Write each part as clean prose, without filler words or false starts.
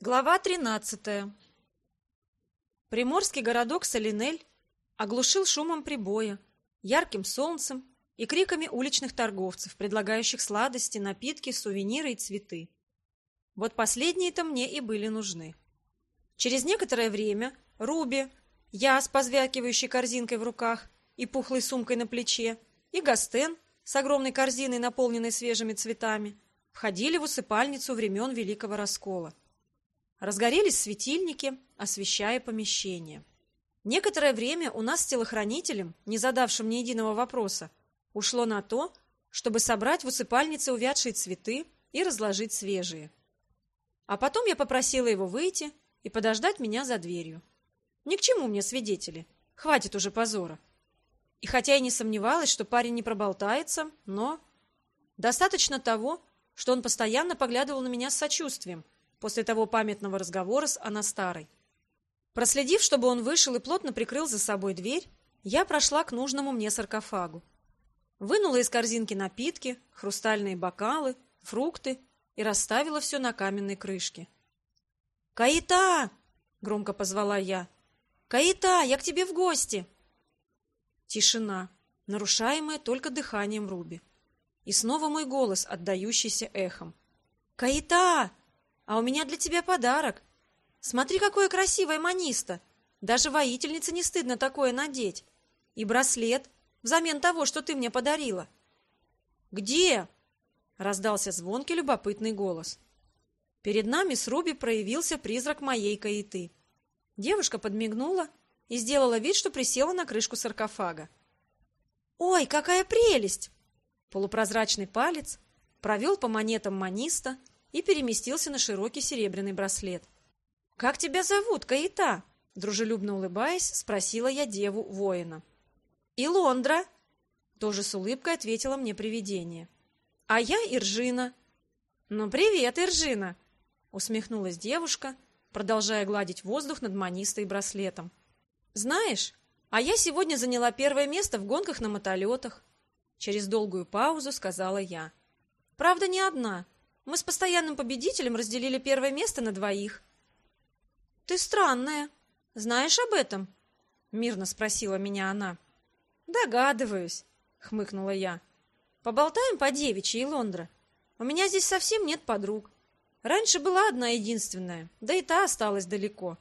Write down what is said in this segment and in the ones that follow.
Глава 13. Приморский городок Солинель оглушил шумом прибоя, ярким солнцем и криками уличных торговцев, предлагающих сладости, напитки, сувениры и цветы. Вот последние-то мне и были нужны. Через некоторое время Руби, я с позвякивающей корзинкой в руках и пухлой сумкой на плече, и Гастен с огромной корзиной, наполненной свежими цветами, входили в усыпальницу времен Великого Раскола. Разгорелись светильники, освещая помещение. Некоторое время у нас с телохранителем, не задавшим ни единого вопроса, ушло на то, чтобы собрать в усыпальнице увядшие цветы и разложить свежие. А потом я попросила его выйти и подождать меня за дверью. Ни к чему мне свидетели, хватит уже позора. И хотя я не сомневалась, что парень не проболтается, но достаточно того, что он постоянно поглядывал на меня с сочувствием после того памятного разговора с Анастарой. Проследив, чтобы он вышел и плотно прикрыл за собой дверь, я прошла к нужному мне саркофагу. Вынула из корзинки напитки, хрустальные бокалы, фрукты и расставила все на каменной крышке. «Каита!» — громко позвала я. «Каита, я к тебе в гости!» Тишина, нарушаемая только дыханием Руби. И снова мой голос, отдающийся эхом. «Каита! А у меня для тебя подарок. Смотри, какое красивое маниста. Даже воительнице не стыдно такое надеть. И браслет взамен того, что ты мне подарила». «Где?» — раздался звонкий любопытный голос. Перед нами с Руби проявился призрак моей Каиты. Девушка подмигнула и сделала вид, что присела на крышку саркофага. «Ой, какая прелесть!» Полупрозрачный палец провел по монетам маниста и переместился на широкий серебряный браслет. «Как тебя зовут, Каита?» — дружелюбно улыбаясь, спросила я деву-воина. «Илондра», — тоже с улыбкой ответила мне привидение. «А я Иржина». «Ну, привет, Иржина», — усмехнулась девушка, продолжая гладить воздух над манистой браслетом. «Знаешь, а я сегодня заняла первое место в гонках на мотолетах», — через долгую паузу сказала я. «Правда, не одна. Мы с постоянным победителем разделили первое место на двоих». «Ты странная. Знаешь об этом?» — мирно спросила меня она. «Догадываюсь», — хмыкнула я. «Поболтаем по-девичьи, Илондра. У меня здесь совсем нет подруг. Раньше была одна единственная, да и та осталась далеко».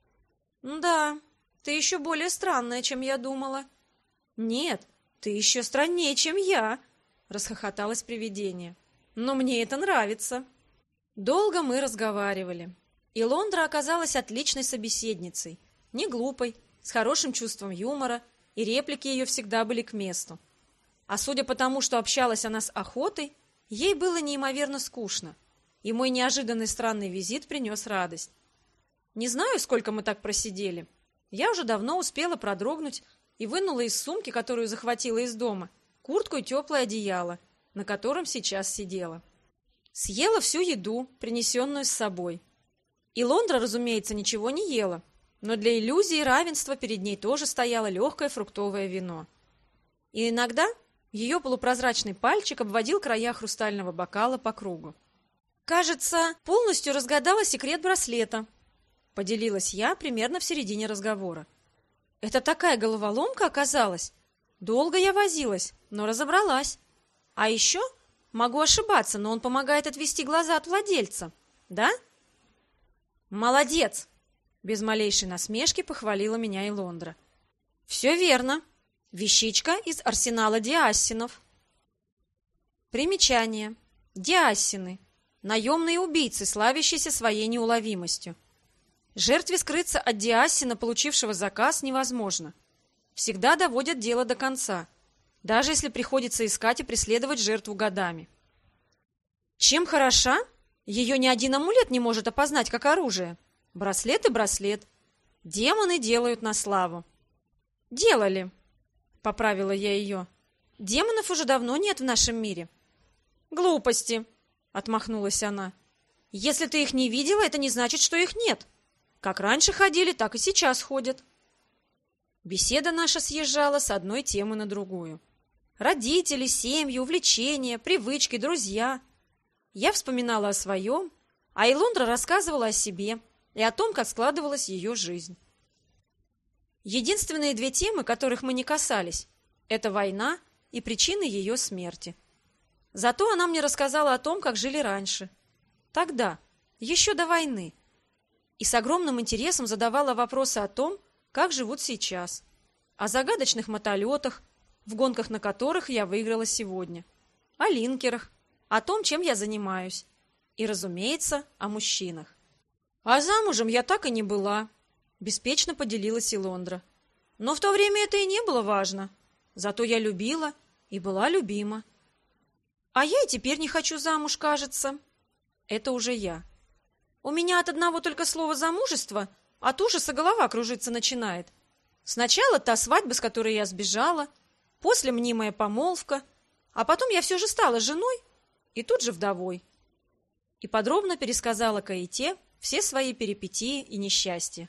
«Да, ты еще более странная, чем я думала». «Нет, ты еще страннее, чем я», — расхохоталось привидение. «Но мне это нравится». Долго мы разговаривали. Илондра оказалась отличной собеседницей, не глупой, с хорошим чувством юмора, и реплики ее всегда были к месту. А судя по тому, что общалась она с охотой, ей было неимоверно скучно, и мой неожиданный странный визит принес радость. Не знаю, сколько мы так просидели. Я уже давно успела продрогнуть и вынула из сумки, которую захватила из дома, куртку и теплое одеяло, на котором сейчас сидела. Съела всю еду, принесенную с собой. Илондра, разумеется, ничего не ела, но для иллюзии равенства перед ней тоже стояло легкое фруктовое вино. И иногда ее полупрозрачный пальчик обводил края хрустального бокала по кругу. «Кажется, полностью разгадала секрет браслета», — поделилась я примерно в середине разговора. «Это такая головоломка оказалась. Долго я возилась, но разобралась. А еще могу ошибаться, но он помогает отвести глаза от владельца. Да?» «Молодец!» — без малейшей насмешки похвалила меня Илондра. «Все верно. Вещичка из арсенала диассинов». Примечание. Диассины. Наемные убийцы, славящиеся своей неуловимостью. Жертве скрыться от диассина, получившего заказ, невозможно. Всегда доводят дело до конца, даже если приходится искать и преследовать жертву годами. Чем хороша? Ее ни один амулет не может опознать как оружие. Браслет и браслет. Демоны делают на славу. «Делали», — поправила я ее. «Демонов уже давно нет в нашем мире». «Глупости», — отмахнулась она. «Если ты их не видела, это не значит, что их нет. Как раньше ходили, так и сейчас ходят». Беседа наша съезжала с одной темы на другую. Родители, семьи, увлечения, привычки, друзья. Я вспоминала о своем, А Илондра рассказывала о себе и о том, как складывалась ее жизнь. Единственные две темы, которых мы не касались, это война и причины ее смерти. Зато она мне рассказала о том, как жили раньше. Тогда, еще до войны. И с огромным интересом задавала вопросы о том, как живут сейчас. О загадочных мотолетах, в гонках на которых я выиграла сегодня. О линкерах, о том, чем я занимаюсь. И, разумеется, о мужчинах. А замужем я так и не была, беспечно поделилась Илондра. Но в то время это и не было важно. Зато я любила и была любима. А я и теперь не хочу замуж, кажется. Это уже я. У меня от одного только слова «замужество» от ужаса голова кружиться начинает. Сначала та свадьба, с которой я сбежала, после мнимая помолвка, а потом я все же стала женой и тут же вдовой. И подробно пересказала Каите все свои перипетии и несчастья.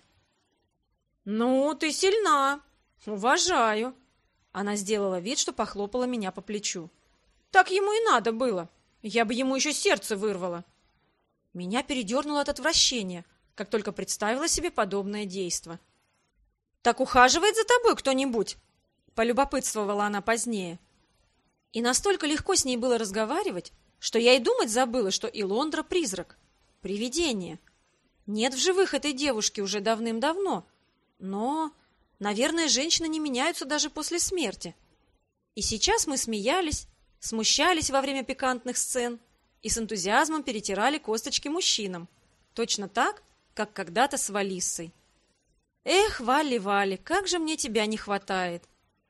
«Ну, ты сильна. Уважаю». Она сделала вид, что похлопала меня по плечу. «Так ему и надо было. Я бы ему еще сердце вырвала». Меня передернуло от отвращения, как только представила себе подобное действо. «Так ухаживает за тобой кто-нибудь?» — полюбопытствовала она позднее. И настолько легко с ней было разговаривать, что я и думать забыла, что Илондра — призрак, привидение. Нет в живых этой девушки уже давным-давно, но, наверное, женщины не меняются даже после смерти. И сейчас мы смеялись, смущались во время пикантных сцен и с энтузиазмом перетирали косточки мужчинам, точно так, как когда-то с Валиссой. Эх, Валли, как же мне тебя не хватает.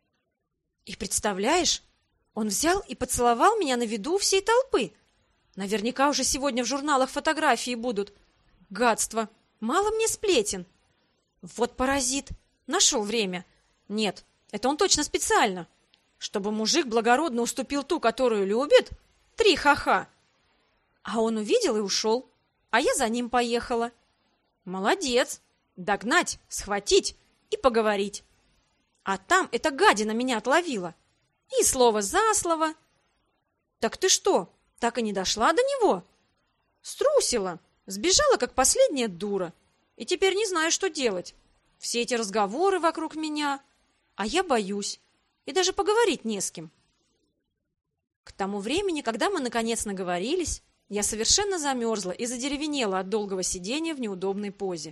И представляешь, он взял и поцеловал меня на виду у всей толпы. Наверняка уже сегодня в журналах фотографии будут. Гадство, мало мне сплетен. Вот паразит, нашел время. Нет, это он точно специально. Чтобы мужик благородно уступил ту, которую любит? 3 ха-ха. А он увидел и ушел, а я за ним поехала. Молодец. Догнать, схватить и поговорить. А там эта гадина меня отловила. И слово за слово. Так ты что, так и не дошла до него? Струсила, сбежала, как последняя дура. И теперь не знаю, что делать. Все эти разговоры вокруг меня, а я боюсь. И даже поговорить не с кем. К тому времени, когда мы наконец наговорились, я совершенно замерзла и задеревенела от долгого сидения в неудобной позе.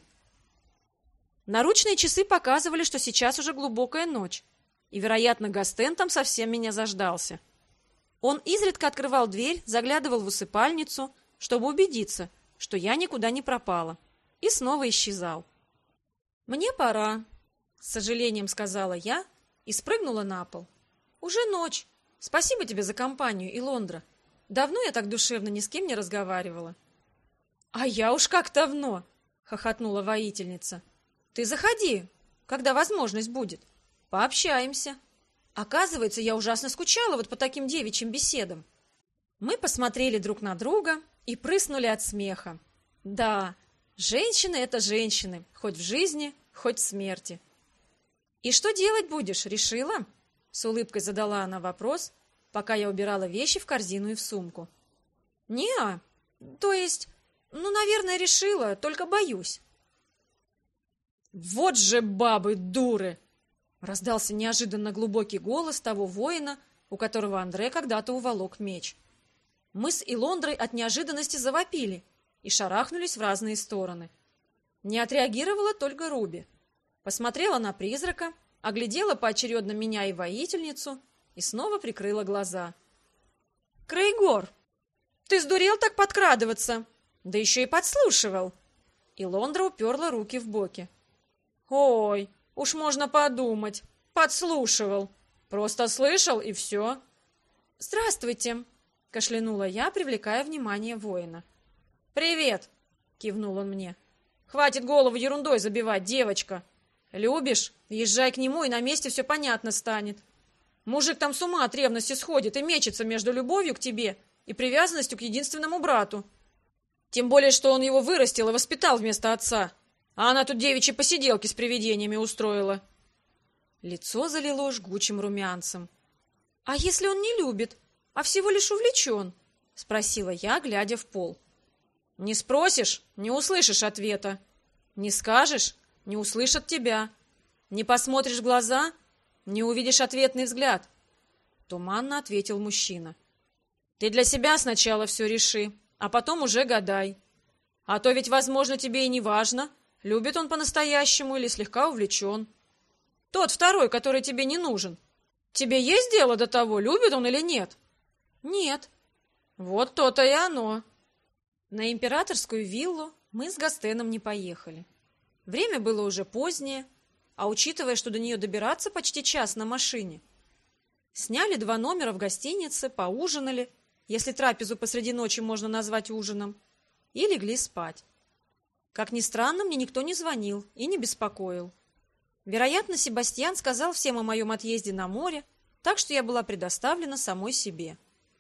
Наручные часы показывали, что сейчас уже глубокая ночь, и, вероятно, Гастен там совсем меня заждался. Он изредка открывал дверь, заглядывал в усыпальницу, чтобы убедиться, что я никуда не пропала, и снова исчезал. «Мне пора», — с сожалением сказала я и спрыгнула на пол. «Уже ночь. Спасибо тебе за компанию, Илондра. Давно я так душевно ни с кем не разговаривала». «А я уж как давно!» — хохотнула воительница. «Ты заходи, когда возможность будет. Пообщаемся. Оказывается, я ужасно скучала вот по таким девичьим беседам». Мы посмотрели друг на друга и прыснули от смеха. Да, женщины — это женщины, хоть в жизни, хоть в смерти. «И что делать будешь, решила?» — с улыбкой задала она вопрос, пока я убирала вещи в корзину и в сумку. «Не-а, то есть, наверное, решила, только боюсь». «Вот же бабы дуры!» — раздался неожиданно глубокий голос того воина, у которого Андре когда-то уволок меч. Мы с Илондрой от неожиданности завопили и шарахнулись в разные стороны. Не отреагировала только Руби. Посмотрела на призрака, оглядела поочередно меня и воительницу и снова прикрыла глаза. «Крейгор, ты сдурел так подкрадываться? Да еще и подслушивал!» Илондра уперла руки в боки. «Ой, уж можно подумать, подслушивал. Просто слышал, и все». «Здравствуйте», — кашлянула я, привлекая внимание воина. «Привет», — кивнул он мне. «Хватит голову ерундой забивать, девочка. Любишь? Езжай к нему, и на месте все понятно станет. Мужик там с ума от ревности сходит и мечется между любовью к тебе и привязанностью к единственному брату. Тем более, что он его вырастил и воспитал вместо отца. А она тут девичьи посиделки с привидениями устроила». Лицо залило жгучим румянцем. «А если он не любит, а всего лишь увлечен?» — спросила я, глядя в пол. Не спросишь — не услышишь ответа. Не скажешь — не услышат тебя. Не посмотришь в глаза — не увидишь ответный взгляд. Туманно ответил мужчина. Ты для себя сначала все реши, а потом уже гадай. А то ведь, возможно, тебе и не важно, любит он по-настоящему или слегка увлечен. Тот второй, который тебе не нужен. Тебе есть дело до того, любит он или нет? Нет. Вот то-то и оно. На императорскую виллу мы с Гастеном не поехали. Время было уже позднее, а учитывая, что до нее добираться почти час на машине, сняли 2 номера в гостинице, поужинали, если трапезу посреди ночи можно назвать ужином, и легли спать. Как ни странно, мне никто не звонил и не беспокоил. Вероятно, Себастьян сказал всем о моем отъезде на море, так что я была предоставлена самой себе.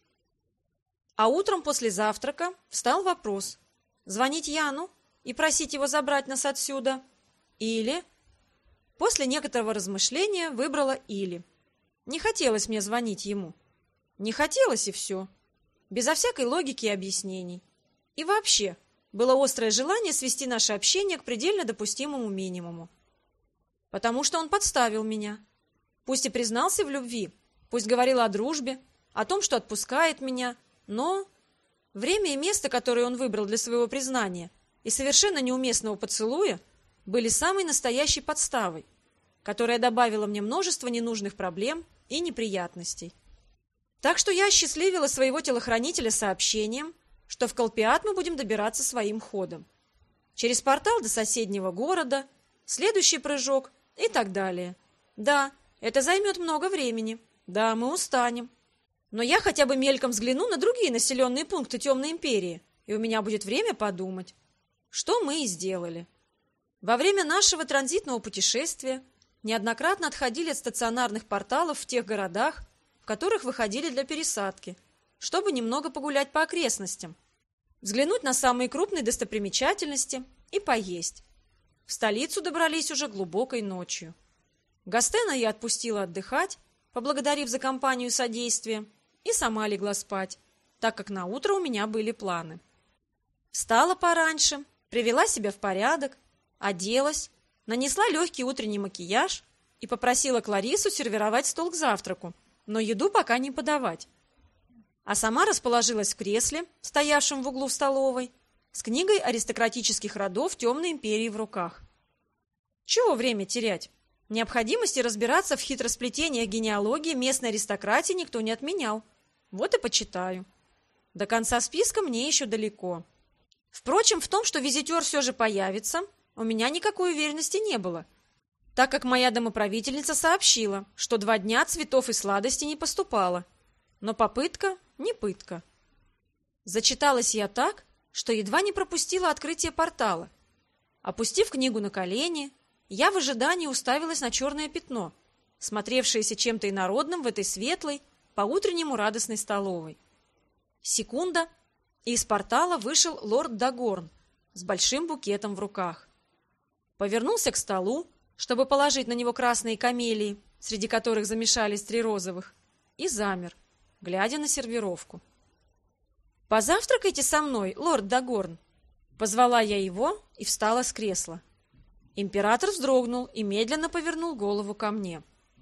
А утром после завтрака встал вопрос: звонить Яну и просить его забрать нас отсюда, или... После некоторого размышления выбрала «или». Не хотелось мне звонить ему. Не хотелось, и все. Безо всякой логики и объяснений. И вообще, было острое желание свести наше общение к предельно допустимому минимуму. Потому что он подставил меня. Пусть и признался в любви, пусть говорил о дружбе, о том, что отпускает меня, но... Время и место, которое он выбрал для своего признания и совершенно неуместного поцелуя, были самой настоящей подставой, которая добавила мне множество ненужных проблем и неприятностей. Так что я осчастливила своего телохранителя сообщением, что в Колпиат мы будем добираться своим ходом. Через портал до соседнего города, следующий прыжок и так далее. Да, это займет много времени. Да, мы устанем. Но я хотя бы мельком взгляну на другие населенные пункты Темной Империи, и у меня будет время подумать, что мы и сделали. Во время нашего транзитного путешествия неоднократно отходили от стационарных порталов в тех городах, в которых выходили для пересадки, чтобы немного погулять по окрестностям, взглянуть на самые крупные достопримечательности и поесть. В столицу добрались уже глубокой ночью. Гастена я отпустила отдыхать, поблагодарив за компанию и содействие, и сама легла спать, так как на утро у меня были планы. Встала пораньше, привела себя в порядок, оделась, нанесла легкий утренний макияж и попросила Кларису сервировать стол к завтраку, но еду пока не подавать. А сама расположилась в кресле, стоявшем в углу в столовой, с книгой аристократических родов Темной Империи в руках. Чего время терять? Необходимости разбираться в хитросплетениях генеалогии местной аристократии никто не отменял. Вот и почитаю. До конца списка мне еще далеко. Впрочем, в том, что визитер все же появится, у меня никакой уверенности не было, так как моя домоправительница сообщила, что 2 дня цветов и сладостей не поступало. Но попытка не пытка. Зачиталась я так, что едва не пропустила открытие портала. Опустив книгу на колени, я в ожидании уставилась на черное пятно, смотревшееся чем-то инородным в этой светлой, по-утреннему радостной столовой. Секунда, и из портала вышел лорд Дагорн с большим букетом в руках. Повернулся к столу, чтобы положить на него красные камелии, среди которых замешались 3 розовых, и замер, глядя на сервировку. «Позавтракайте со мной, лорд Дагорн!» Позвала я его и встала с кресла. Император вздрогнул и медленно повернул голову ко мне.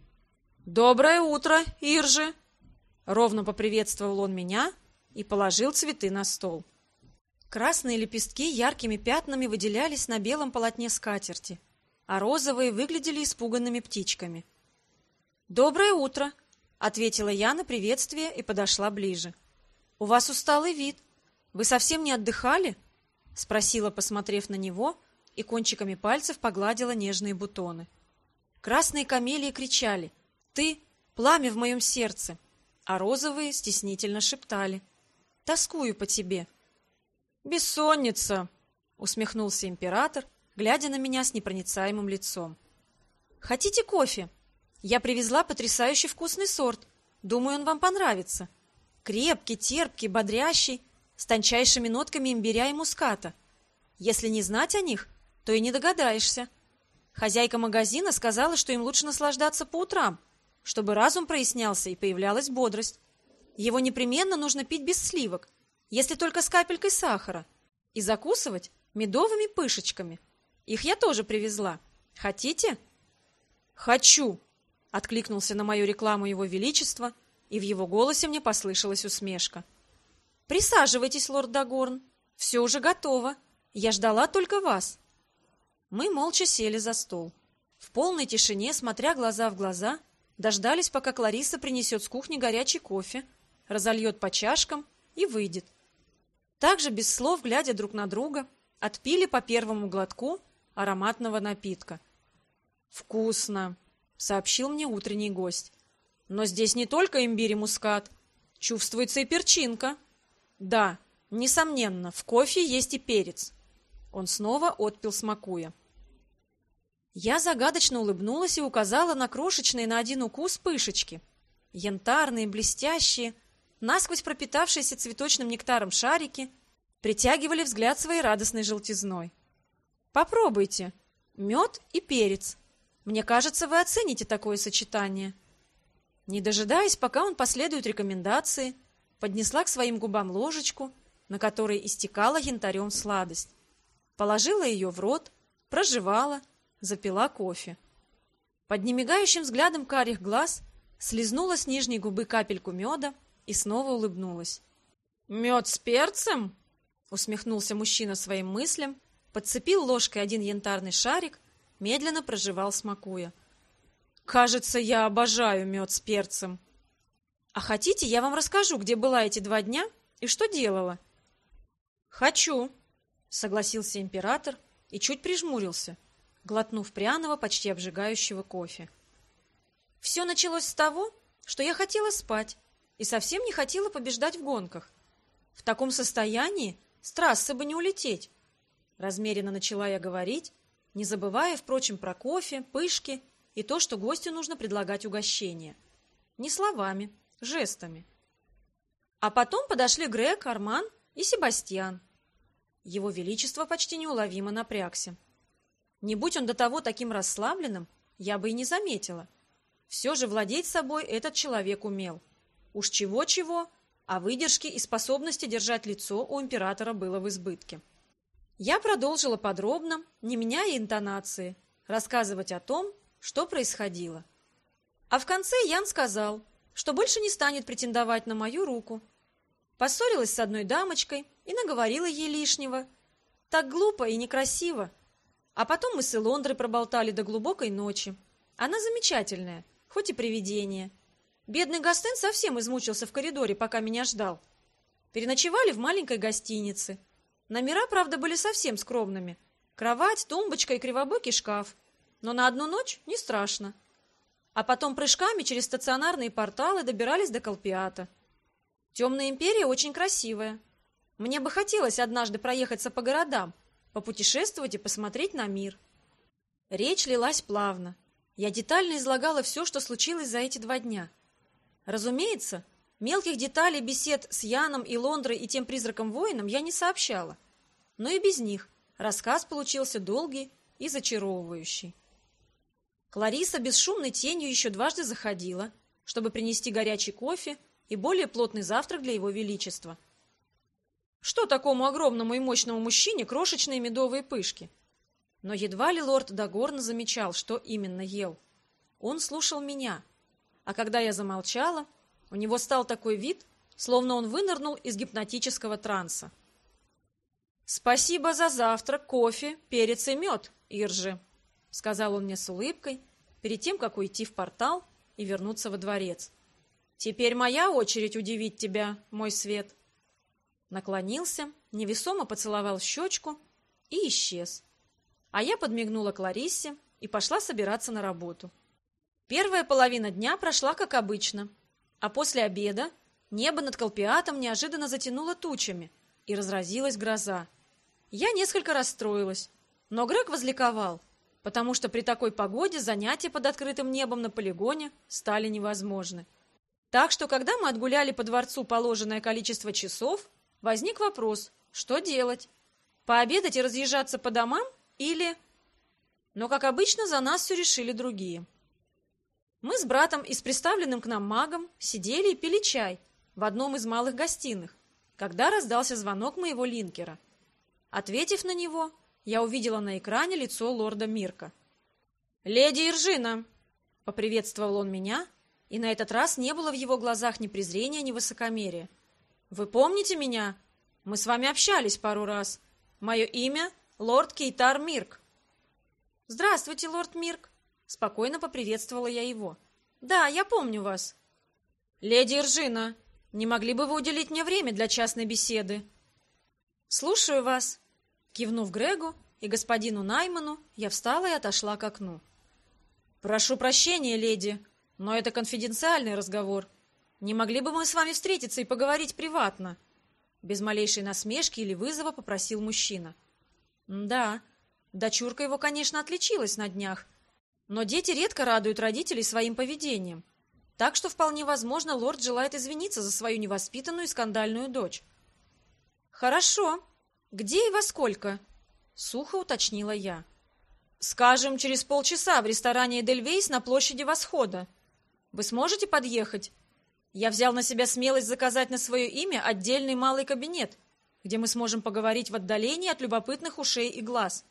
«Доброе утро, Иржи!» Ровно поприветствовал он меня и положил цветы на стол. Красные лепестки яркими пятнами выделялись на белом полотне скатерти, а розовые выглядели испуганными птичками. «Доброе утро!» — ответила я на приветствие и подошла ближе. «У вас усталый вид. Вы совсем не отдыхали?» — спросила, посмотрев на него, и кончиками пальцев погладила нежные бутоны. Красные камелии кричали: «Ты — пламя в моем сердце!» А розовые стеснительно шептали: «Тоскую по тебе». «Бессонница!» — усмехнулся император, глядя на меня с непроницаемым лицом. «Хотите кофе? Я привезла потрясающе вкусный сорт. Думаю, он вам понравится. Крепкий, терпкий, бодрящий, с тончайшими нотками имбиря и муската. Если не знать о них, то и не догадаешься. Хозяйка магазина сказала, что им лучше наслаждаться по утрам, чтобы разум прояснялся и появлялась бодрость. Его непременно нужно пить без сливок, если только с капелькой сахара. И закусывать медовыми пышечками. Их я тоже привезла. Хотите? Хочу, откликнулся на мою рекламу его величество, и в его голосе мне послышалась усмешка. Присаживайтесь, лорд Дагорн. Все уже готово. Я ждала только вас. Мы молча сели за стол. В полной тишине, смотря глаза в глаза, дождались, пока Клариса принесет с кухни горячий кофе, разольет по чашкам и выйдет. Также, без слов, глядя друг на друга, отпили по первому глотку ароматного напитка. «Вкусно», — сообщил мне утренний гость. «Но здесь не только имбирь и мускат. Чувствуется и перчинка». «Да, несомненно, в кофе есть и перец». Он снова отпил, смакуя. Я загадочно улыбнулась и указала на крошечные на один укус пышечки. Янтарные, блестящие, насквозь пропитавшиеся цветочным нектаром шарики притягивали взгляд своей радостной желтизной. «Попробуйте. Мед и перец. Мне кажется, вы оцените такое сочетание». Не дожидаясь, пока он последует рекомендации, поднесла к своим губам ложечку, на которой истекала янтарем сладость. Положила ее в рот, прожевала, запила кофе. Под немигающим взглядом карих глаз слизнула с нижней губы капельку меда и снова улыбнулась. «Мед с перцем?» — усмехнулся мужчина своим мыслям, подцепил ложкой один янтарный шарик, медленно прожевал, смакуя. «Кажется, я обожаю мед с перцем. А хотите, я вам расскажу, где была эти 2 дня и что делала?» «Хочу», — согласился император и чуть прижмурился, глотнув пряного, почти обжигающего кофе. «Все началось с того, что я хотела спать и совсем не хотела побеждать в гонках. В таком состоянии с трассы бы не улететь». Размеренно начала я говорить, не забывая, впрочем, про кофе, пышки и то, что гостю нужно предлагать угощение. Не словами, жестами. А потом подошли Грег, Арман и Себастьян. Его Величество почти неуловимо напрягся. Не будь он до того таким расслабленным, я бы и не заметила. Все же владеть собой этот человек умел. Уж чего-чего, а выдержки и способности держать лицо у императора было в избытке. Я продолжила подробно, не меняя интонации, рассказывать о том, что происходило. А в конце Ян сказал, что больше не станет претендовать на мою руку. Поссорилась с одной дамочкой и наговорила ей лишнего. Так глупо и некрасиво. А потом мы с Элондрой проболтали до глубокой ночи. Она замечательная, хоть и привидение. Бедный Гастен совсем измучился в коридоре, пока меня ждал. Переночевали в маленькой гостинице. Номера, правда, были совсем скромными. Кровать, тумбочка и кривобокий шкаф. Но на одну ночь не страшно. А потом прыжками через стационарные порталы добирались до Колпиата. Темная империя очень красивая. Мне бы хотелось однажды проехаться по городам, попутешествовать и посмотреть на мир. Речь лилась плавно. Я детально излагала все, что случилось за эти 2 дня. Разумеется, мелких деталей бесед с Яном и Лондрой и тем призраком-воином я не сообщала. Но и без них рассказ получился долгий и зачаровывающий. Клариса бесшумной тенью еще 2 заходила, чтобы принести горячий кофе и более плотный завтрак для его величества. Что такому огромному и мощному мужчине крошечные медовые пышки? Но едва ли лорд Дагорн замечал, что именно ел. Он слушал меня, а когда я замолчала, у него стал такой вид, словно он вынырнул из гипнотического транса. «Спасибо за завтрак, кофе, перец и мед, Иржи», — сказал он мне с улыбкой, перед тем, как уйти в портал и вернуться во дворец. «Теперь моя очередь удивить тебя, мой свет». Наклонился, невесомо поцеловал в щечку и исчез. А я подмигнула Клариссе и пошла собираться на работу. Первая половина дня прошла как обычно, а после обеда небо над Колпиатом неожиданно затянуло тучами, и разразилась гроза. Я несколько расстроилась, но Грег возликовал, потому что при такой погоде занятия под открытым небом на полигоне стали невозможны. Так что, когда мы отгуляли по дворцу положенное количество часов, возник вопрос, что делать? Пообедать и разъезжаться по домам или... Но, как обычно, за нас все решили другие. Мы с братом и с приставленным к нам магом сидели и пили чай в одном из малых гостиных, когда раздался звонок моего линкера. Ответив на него, я увидела на экране лицо лорда Мирка. «Леди Иржина!» — поприветствовал он меня, и на этот раз не было в его глазах ни презрения, ни высокомерия. «Вы помните меня? Мы с вами общались пару раз. Мое имя — лорд Кейтар Мирк». «Здравствуйте, лорд Мирк!» — спокойно поприветствовала я его. «Да, я помню вас». «Леди Иржина, не могли бы вы уделить мне время для частной беседы?» «Слушаю вас». Кивнув Грегу и господину Найману, я встала и отошла к окну. «Прошу прощения, леди, но это конфиденциальный разговор. Не могли бы мы с вами встретиться и поговорить приватно?» Без малейшей насмешки или вызова попросил мужчина. «Да, дочурка его, конечно, отличилась на днях, но дети редко радуют родителей своим поведением, так что вполне возможно, лорд желает извиниться за свою невоспитанную и скандальную дочь». «Хорошо. Где и во сколько?» — сухо уточнила я. «Скажем, через полчаса в ресторане «Эдельвейс» на площади Восхода. Вы сможете подъехать? Я взял на себя смелость заказать на свое имя отдельный малый кабинет, где мы сможем поговорить в отдалении от любопытных ушей и глаз.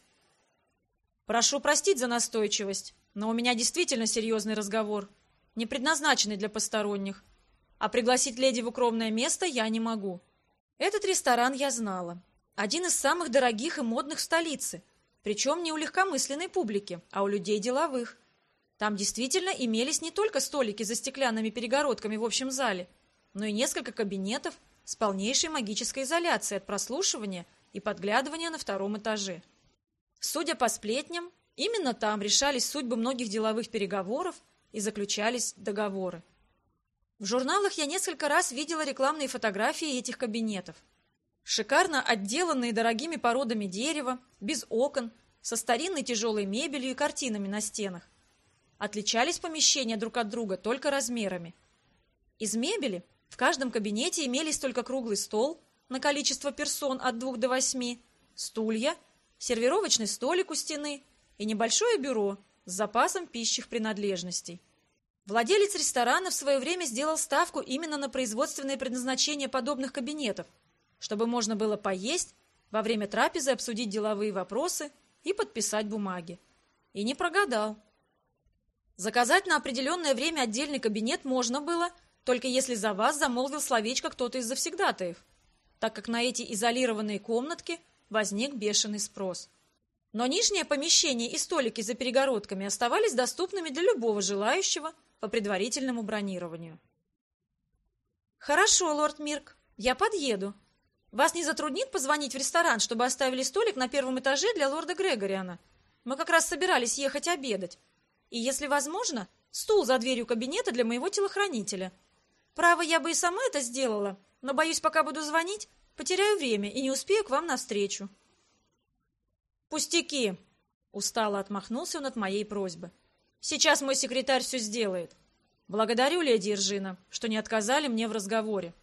Прошу простить за настойчивость, но у меня действительно серьезный разговор, не предназначенный для посторонних, а пригласить леди в укромное место я не могу». Этот ресторан я знала. Один из самых дорогих и модных в столице, причем не у легкомысленной публики, а у людей деловых. Там действительно имелись не только столики за стеклянными перегородками в общем зале, но и несколько кабинетов с полнейшей магической изоляцией от прослушивания и подглядывания на втором этаже. Судя по сплетням, именно там решались судьбы многих деловых переговоров и заключались договоры. В журналах я несколько раз видела рекламные фотографии этих кабинетов. Шикарно отделанные дорогими породами дерева, без окон, со старинной тяжелой мебелью и картинами на стенах. Отличались помещения друг от друга только размерами. Из мебели в каждом кабинете имелись только круглый стол на количество персон от 2 до 8, стулья, сервировочный столик у стены и небольшое бюро с запасом пищих принадлежностей. Владелец ресторана в свое время сделал ставку именно на производственное предназначение подобных кабинетов, чтобы можно было поесть, во время трапезы обсудить деловые вопросы и подписать бумаги. И не прогадал. Заказать на определенное время отдельный кабинет можно было, только если за вас замолвил словечко кто-то из завсегдатаев, так как на эти изолированные комнатки возник бешеный спрос. Но нижнее помещение и столики за перегородками оставались доступными для любого желающего по предварительному бронированию. «Хорошо, лорд Мирк, я подъеду. Вас не затруднит позвонить в ресторан, чтобы оставили столик на первом этаже для лорда Грегориана? Мы как раз собирались ехать обедать. И, если возможно, стул за дверью кабинета для моего телохранителя. Право, я бы и сама это сделала, но, боюсь, пока буду звонить, потеряю время и не успею к вам навстречу». «Пустяки!» — устало отмахнулся он от моей просьбы. «Сейчас мой секретарь все сделает. Благодарю, леди Иржина, что не отказали мне в разговоре».